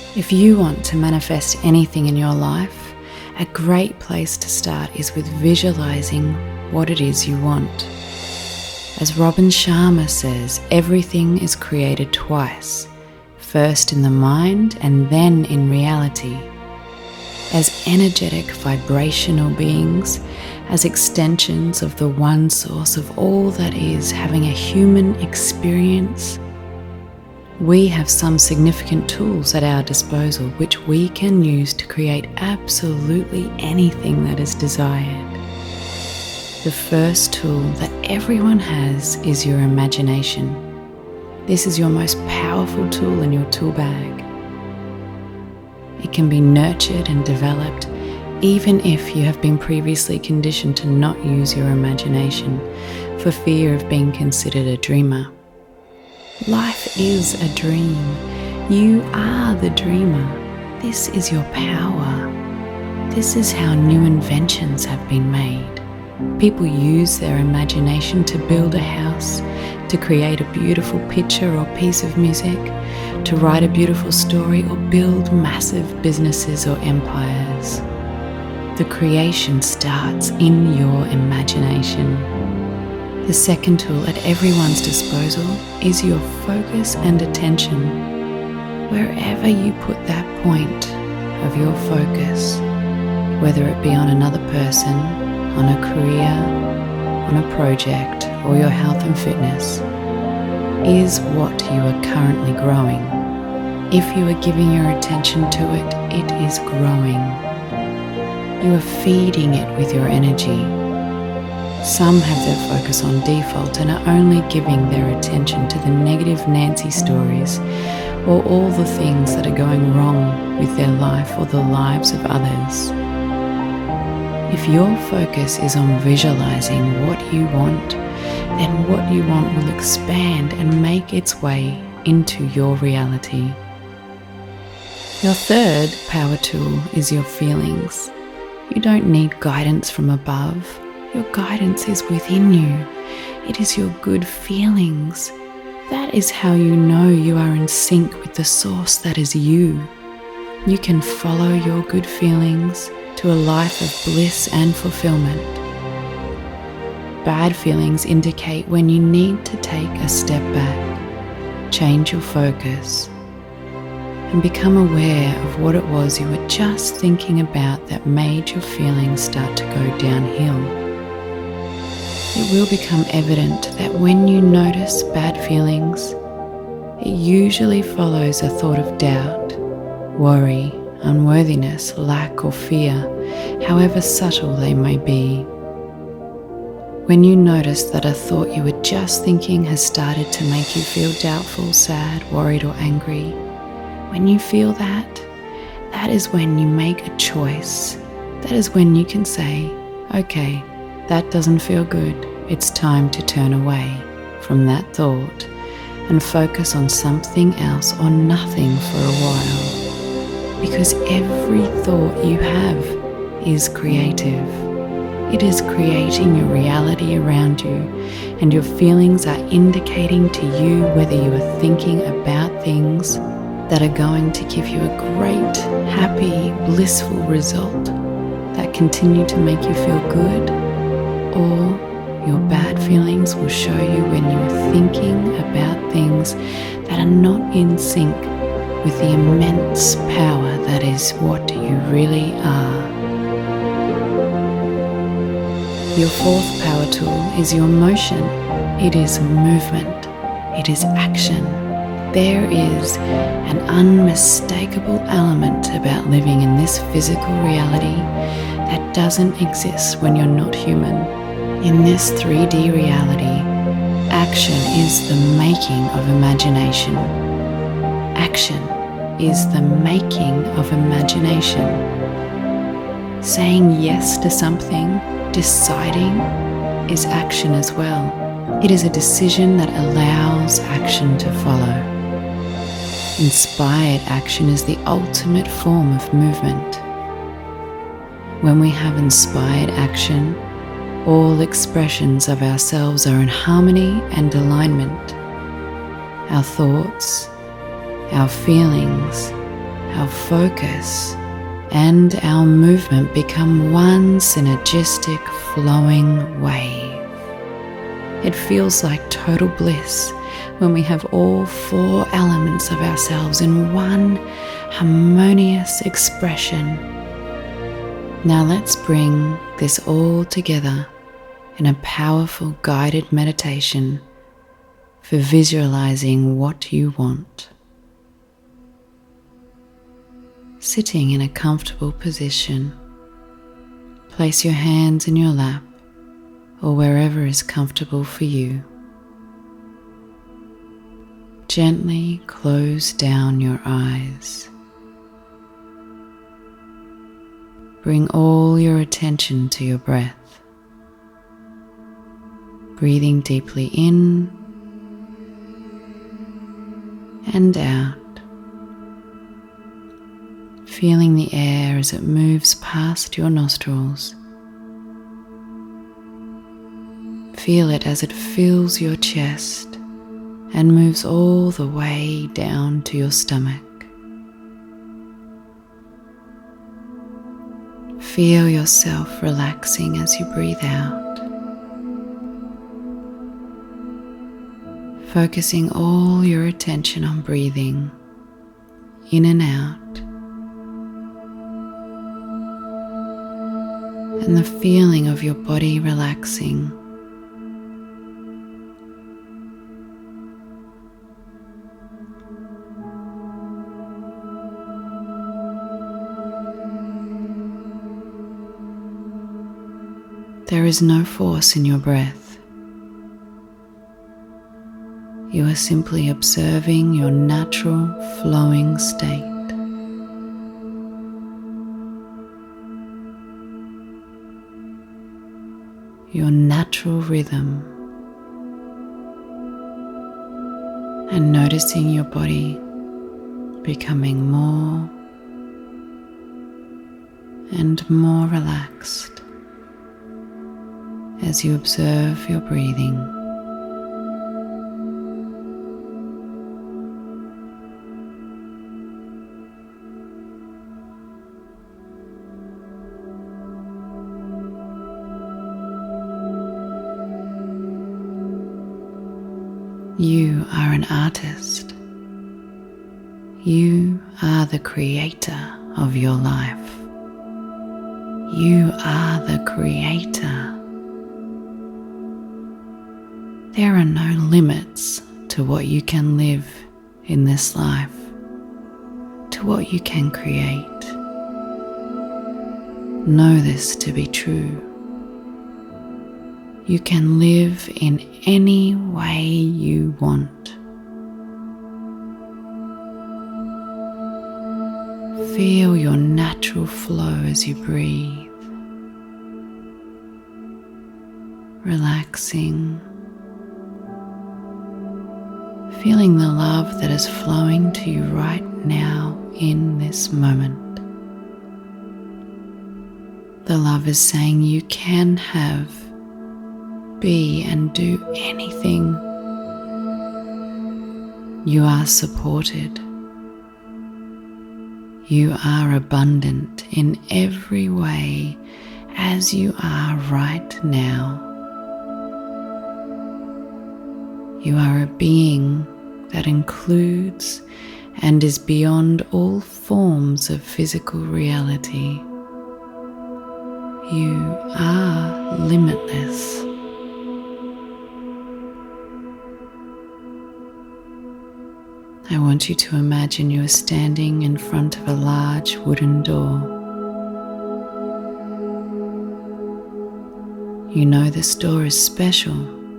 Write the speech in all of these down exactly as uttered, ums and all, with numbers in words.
If you want to manifest anything in your life, a great place to start is with visualizing what it is you want. As Robin Sharma says, everything is created twice, first in the mind and then in reality. As energetic vibrational beings, as extensions of the one source of all that is having a human experience, we have some significant tools at our disposal which we can use to create absolutely anything that is desired. The first tool that everyone has is your imagination. This is your most powerful tool in your tool bag. It can be nurtured and developed even if you have been previously conditioned to not use your imagination for fear of being considered a dreamer. Life is a dream. You are the dreamer. This is your power. This is how new inventions have been made. People use their imagination to build a house, to create a beautiful picture or piece of music, to write a beautiful story or build massive businesses or empires. The creation starts in your imagination. The second tool at everyone's disposal is your focus and attention. Wherever you put that point of your focus, whether it be on another person, on a career, on a project, or your health and fitness, is what you are currently growing. If you are giving your attention to it, it is growing. You are feeding it with your energy. Some have their focus on default and are only giving their attention to the negative Nancy stories or all the things that are going wrong with their life or the lives of others. If your focus is on visualizing what you want, then what you want will expand and make its way into your reality. Your third power tool is your feelings. You don't need guidance from above. Your guidance is within you. It is your good feelings. That is how you know you are in sync with the source that is you. You can follow your good feelings to a life of bliss and fulfillment. Bad feelings indicate when you need to take a step back, change your focus, and become aware of what it was you were just thinking about that made your feelings start to go downhill. It will become evident that when you notice bad feelings, it usually follows a thought of doubt, worry, unworthiness, lack, or fear, however subtle they may be. When you notice that a thought you were just thinking has started to make you feel doubtful, sad, worried, or angry, when you feel that, that is when you make a choice. That is when you can say, okay, that doesn't feel good. It's time to turn away from that thought and focus on something else or nothing for a while. Because every thought you have is creative. It is creating your reality around you, and your feelings are indicating to you whether you are thinking about things that are going to give you a great, happy, blissful result that continue to make you feel good, or your bad feelings will show you when you are thinking about things that are not in sync with the immense power that is what you really are. Your fourth power tool is your motion. It is movement. It is action. There is an unmistakable element about living in this physical reality that doesn't exist when you're not human. In this three D reality, action is the making of imagination. Action is the making of imagination. Saying yes to something, deciding, is action as well. It is a decision that allows action to follow. Inspired action is the ultimate form of movement. When we have inspired action, all expressions of ourselves are in harmony and alignment. Our thoughts, our feelings, our focus, and our movement become one synergistic flowing wave. It feels like total bliss when we have all four elements of ourselves in one harmonious expression. Now let's bring this all together in a powerful guided meditation for visualizing what you want. Sitting in a comfortable position, place your hands in your lap or wherever is comfortable for you. Gently close down your eyes. Bring all your attention to your breath. Breathing deeply in and out. Feeling the air as it moves past your nostrils. Feel it as it fills your chest and moves all the way down to your stomach. Feel yourself relaxing as you breathe out, focusing all your attention on breathing in and out, and the feeling of your body relaxing. There is no force in your breath. You are simply observing your natural flowing state. Your natural rhythm, and noticing your body becoming more and more relaxed as you observe your breathing. You are an artist. You are the creator of your life. You are the creator. There are no limits to what you can live in this life, to what you can create. Know this to be true. You can live in any way you want. Feel your natural flow as you breathe, relaxing, feeling the love that is flowing to you right now in this moment. The love is saying you can have, be and do anything. You are supported. You are abundant in every way as you are right now. You are a being that includes and is beyond all forms of physical reality. You are limitless. I want you to imagine you are standing in front of a large wooden door. You know this door is special.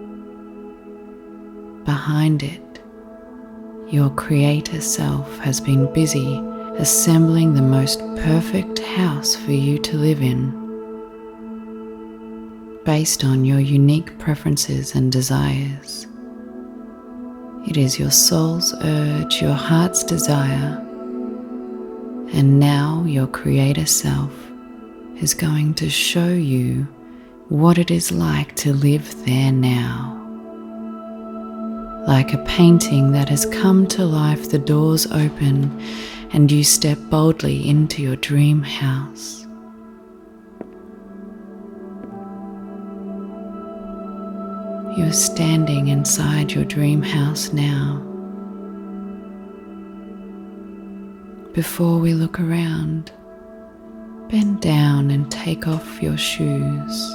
Behind it, your creator self has been busy assembling the most perfect house for you to live in, based on your unique preferences and desires. It is your soul's urge, your heart's desire, and now your creator self is going to show you what it is like to live there now. Like a painting that has come to life, the doors open and you step boldly into your dream house. You are standing inside your dream house now. Before we look around, bend down and take off your shoes.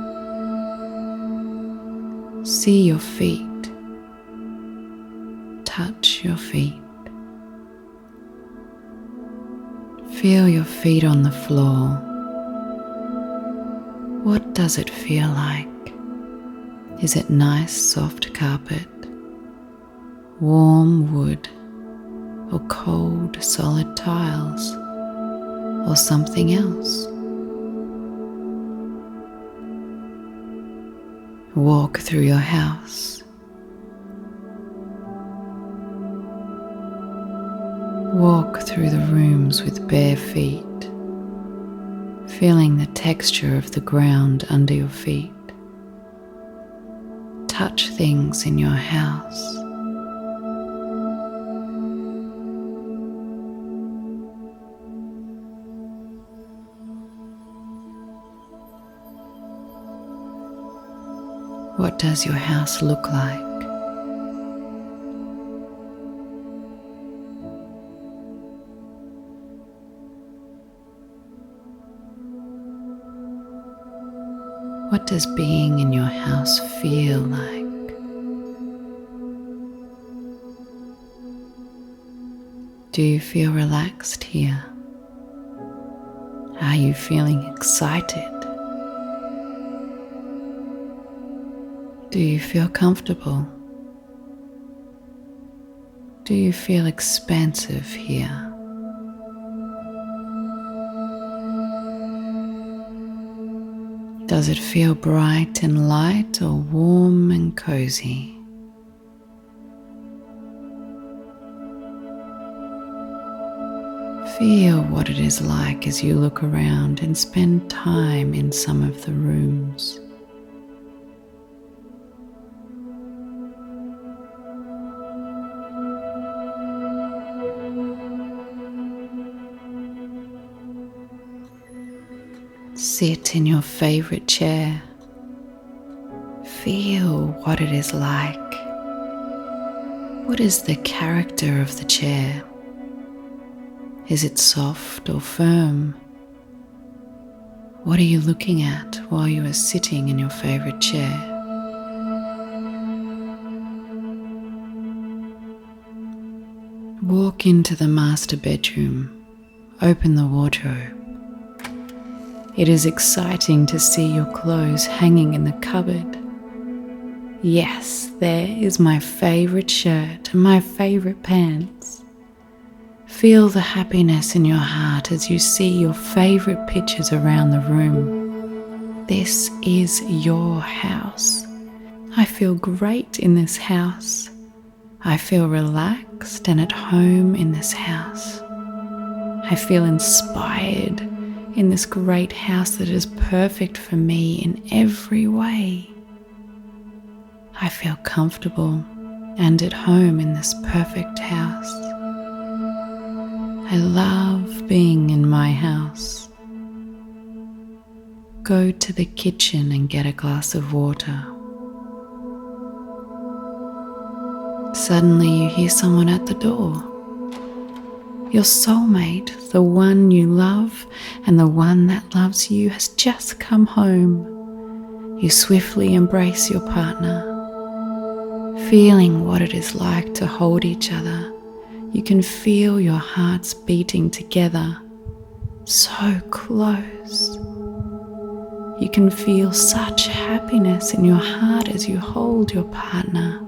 See your feet. Touch your feet. Feel your feet on the floor. What does it feel like? Is it nice, soft carpet, warm wood, or cold, solid tiles, or something else? Walk through your house. Walk through the rooms with bare feet, feeling the texture of the ground under your feet. Touch things in your house. What does your house look like? What does being in your house feel like? Do you feel relaxed here? Are you feeling excited? Do you feel comfortable? Do you feel expansive here? Does it feel bright and light or warm and cozy? Feel what it is like as you look around and spend time in some of the rooms. Sit in your favorite chair. Feel what it is like. What is the character of the chair? Is it soft or firm? What are you looking at while you are sitting in your favorite chair? Walk into the master bedroom. Open the wardrobe. It is exciting to see your clothes hanging in the cupboard. Yes, there is my favorite shirt and my favorite pants. Feel the happiness in your heart as you see your favorite pictures around the room. This is your house. I feel great in this house. I feel relaxed and at home in this house. I feel inspired in this great house that is perfect for me in every way. I feel comfortable and at home in this perfect house. I love being in my house. Go to the kitchen and get a glass of water. Suddenly you hear someone at the door. Your soulmate, the one you love and the one that loves you, has just come home. You swiftly embrace your partner, feeling what it is like to hold each other. You can feel your hearts beating together, so close. You can feel such happiness in your heart as you hold your partner.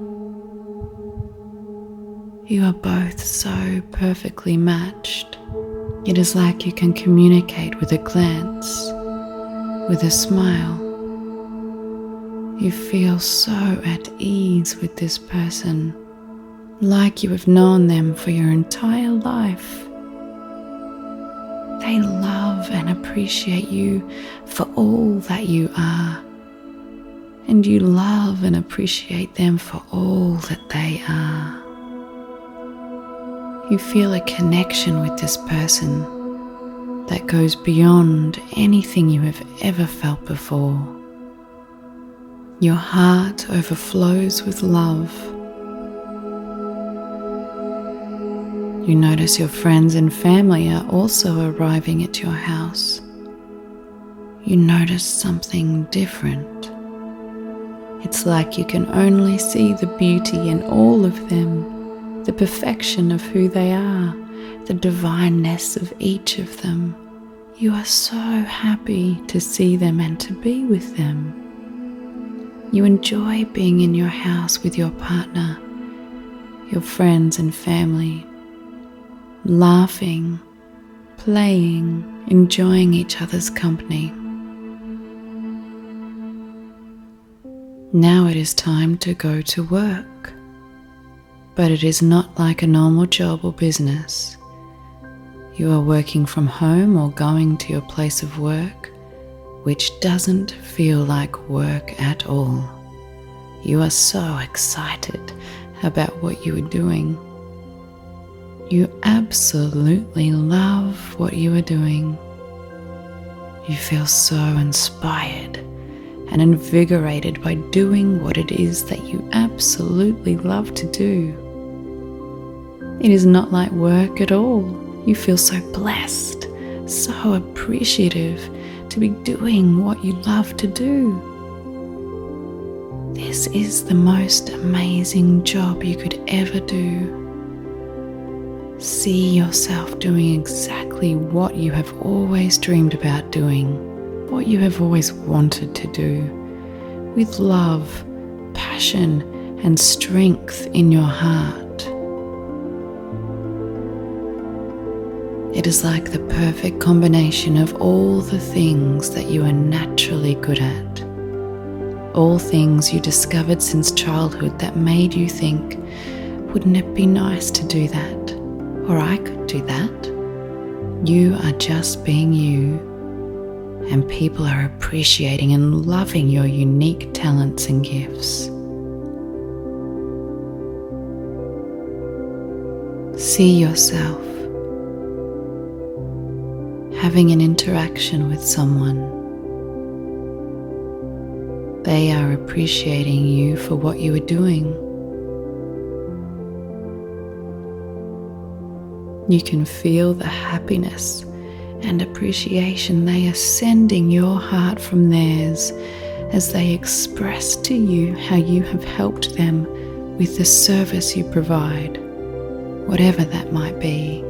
You are both so perfectly matched. It is like you can communicate with a glance, with a smile. You feel so at ease with this person, like you have known them for your entire life. They love and appreciate you for all that you are, and you love and appreciate them for all that they are. You feel a connection with this person that goes beyond anything you have ever felt before. Your heart overflows with love. You notice your friends and family are also arriving at your house. You notice something different. It's like you can only see the beauty in all of them, the perfection of who they are, the divineness of each of them. You are so happy to see them and to be with them. You enjoy being in your house with your partner, your friends and family, laughing, playing, enjoying each other's company. Now it is time to go to work, but it is not like a normal job or business. You are working from home or going to your place of work, which doesn't feel like work at all. You are so excited about what you are doing. You absolutely love what you are doing. You feel so inspired and invigorated by doing what it is that you absolutely love to do. It is not like work at all. You feel so blessed, so appreciative to be doing what you love to do. This is the most amazing job you could ever do. See yourself doing exactly what you have always dreamed about doing, what you have always wanted to do, with love, passion, and strength in your heart. It is like the perfect combination of all the things that you are naturally good at. All things you discovered since childhood that made you think, wouldn't it be nice to do that? Or I could do that. You are just being you, and people are appreciating and loving your unique talents and gifts. See yourself having an interaction with someone. They are appreciating you for what you are doing. You can feel the happiness and appreciation they are sending your heart from theirs as they express to you how you have helped them with the service you provide, whatever that might be.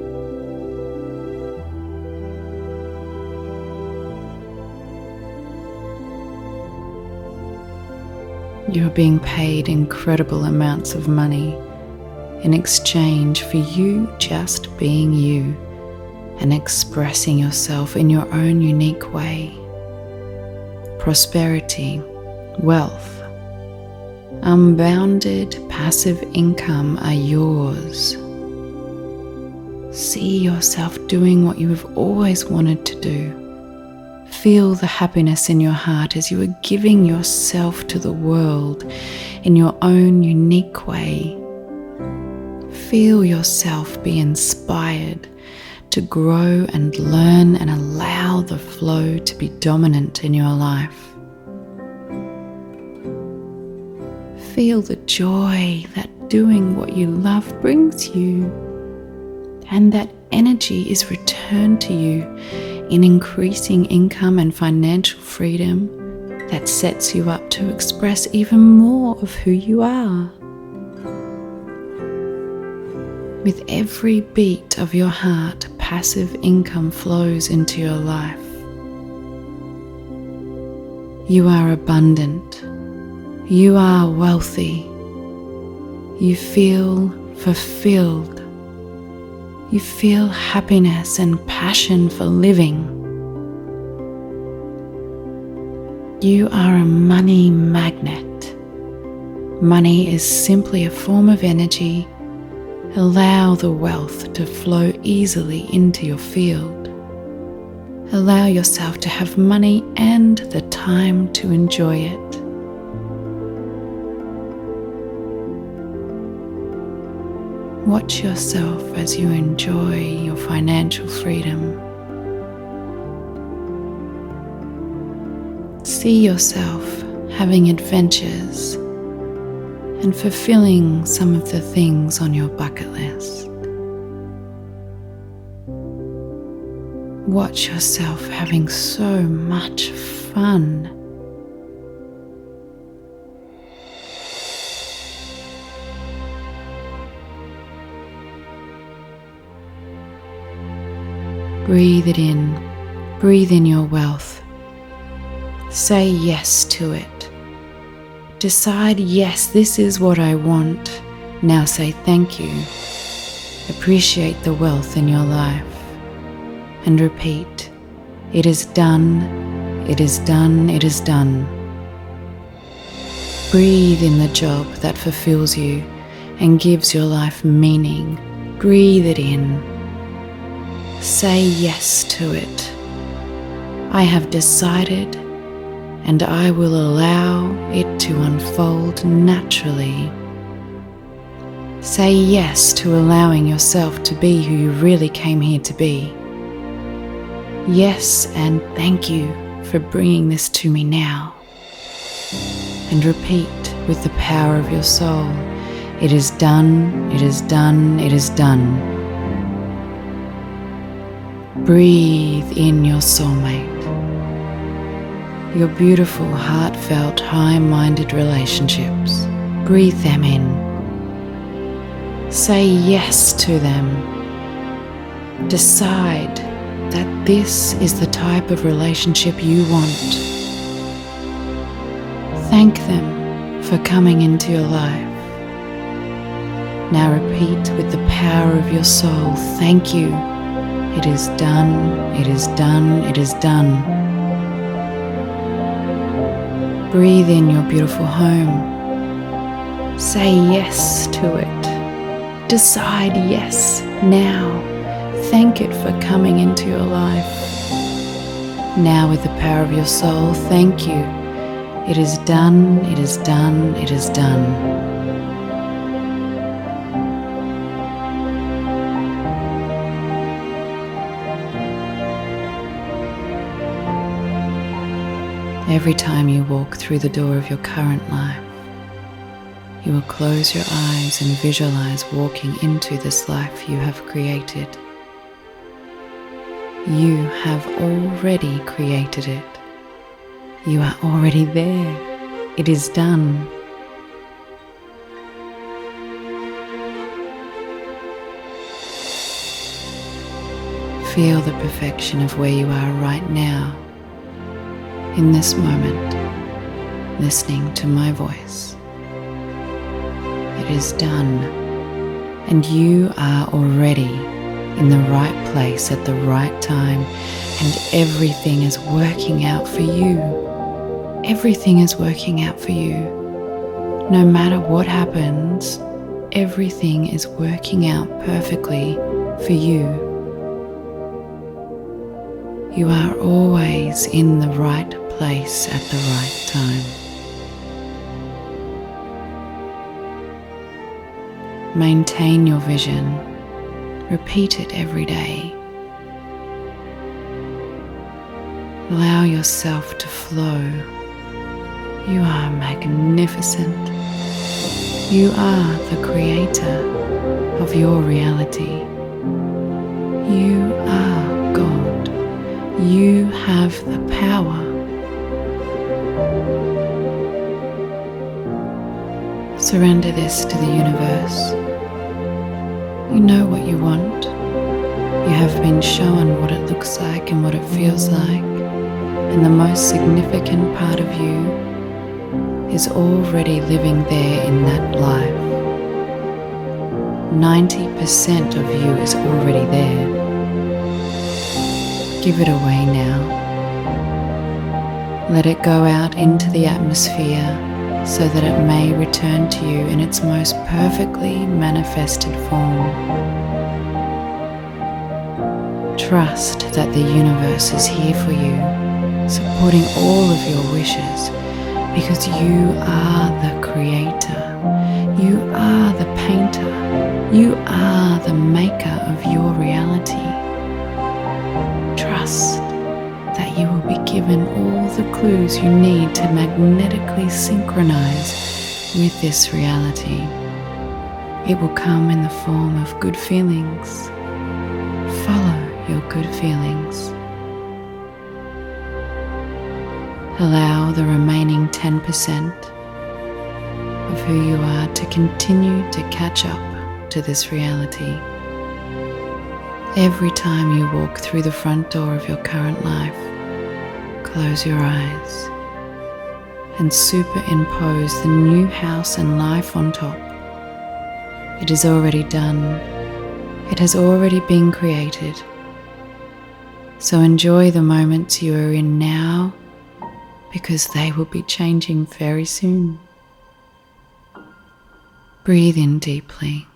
You are being paid incredible amounts of money in exchange for you just being you and expressing yourself in your own unique way. Prosperity, wealth, unbounded passive income are yours. See yourself doing what you have always wanted to do. Feel the happiness in your heart as you are giving yourself to the world in your own unique way. Feel yourself be inspired to grow and learn and allow the flow to be dominant in your life. Feel the joy that doing what you love brings you, and that energy is returned to you in increasing income and financial freedom that sets you up to express even more of who you are. With every beat of your heart, passive income flows into your life. You are abundant. You are wealthy. You feel fulfilled. You feel happiness and passion for living. You are a money magnet. Money is simply a form of energy. Allow the wealth to flow easily into your field. Allow yourself to have money and the time to enjoy it. Watch yourself as you enjoy your financial freedom. See yourself having adventures and fulfilling some of the things on your bucket list. Watch yourself having so much fun. Breathe it in. Breathe in your wealth. Say yes to it. Decide, yes, this is what I want. Now say thank you. Appreciate the wealth in your life. And repeat, it is done, it is done, it is done. Breathe in the job that fulfills you and gives your life meaning. Breathe it in. Say yes to it. I have decided, and I will allow it to unfold naturally. Say yes to allowing yourself to be who you really came here to be. Yes, and thank you for bringing this to me now. And repeat with the power of your soul, it is done, it is done, it is done. Breathe in your soulmate. Your beautiful, heartfelt, high-minded relationships. Breathe them in. Say yes to them. Decide that this is the type of relationship you want. Thank them for coming into your life. Now repeat with the power of your soul, thank you. It is done, it is done, it is done. Breathe in your beautiful home. Say yes to it. Decide yes now. Thank it for coming into your life. Now with the power of your soul, thank you. It is done, it is done, it is done. Every time you walk through the door of your current life, you will close your eyes and visualize walking into this life you have created. You have already created it. You are already there. It is done. Feel the perfection of where you are right now. In this moment, listening to my voice. It is done, and you are already in the right place at the right time, and everything is working out for you. Everything is working out for you. No matter what happens, everything is working out perfectly for you. You are always in the right place at the right time. Maintain your vision. Repeat it every day. Allow yourself to flow. You are magnificent. You are the creator of your reality. You are God. You have the power. Surrender this to the universe. You know what you want. You have been shown what it looks like and what it feels like. And the most significant part of you is already living there in that life. ninety percent of you is already there. Give it away now. Let it go out into the atmosphere so that it may return to you in its most perfectly manifested form. Trust that the universe is here for you, supporting all of your wishes, because you are the creator. You are the painter. You are the maker of your reality. Trust that you will be given all the clues you need to magnetically synchronize with this reality. It will come in the form of good feelings. Follow your good feelings. Allow the remaining ten percent of who you are to continue to catch up to this reality. Every time you walk through the front door of your current life, close your eyes and superimpose the new house and life on top. It is already done. It has already been created. So enjoy the moments you are in now, because they will be changing very soon. Breathe in deeply.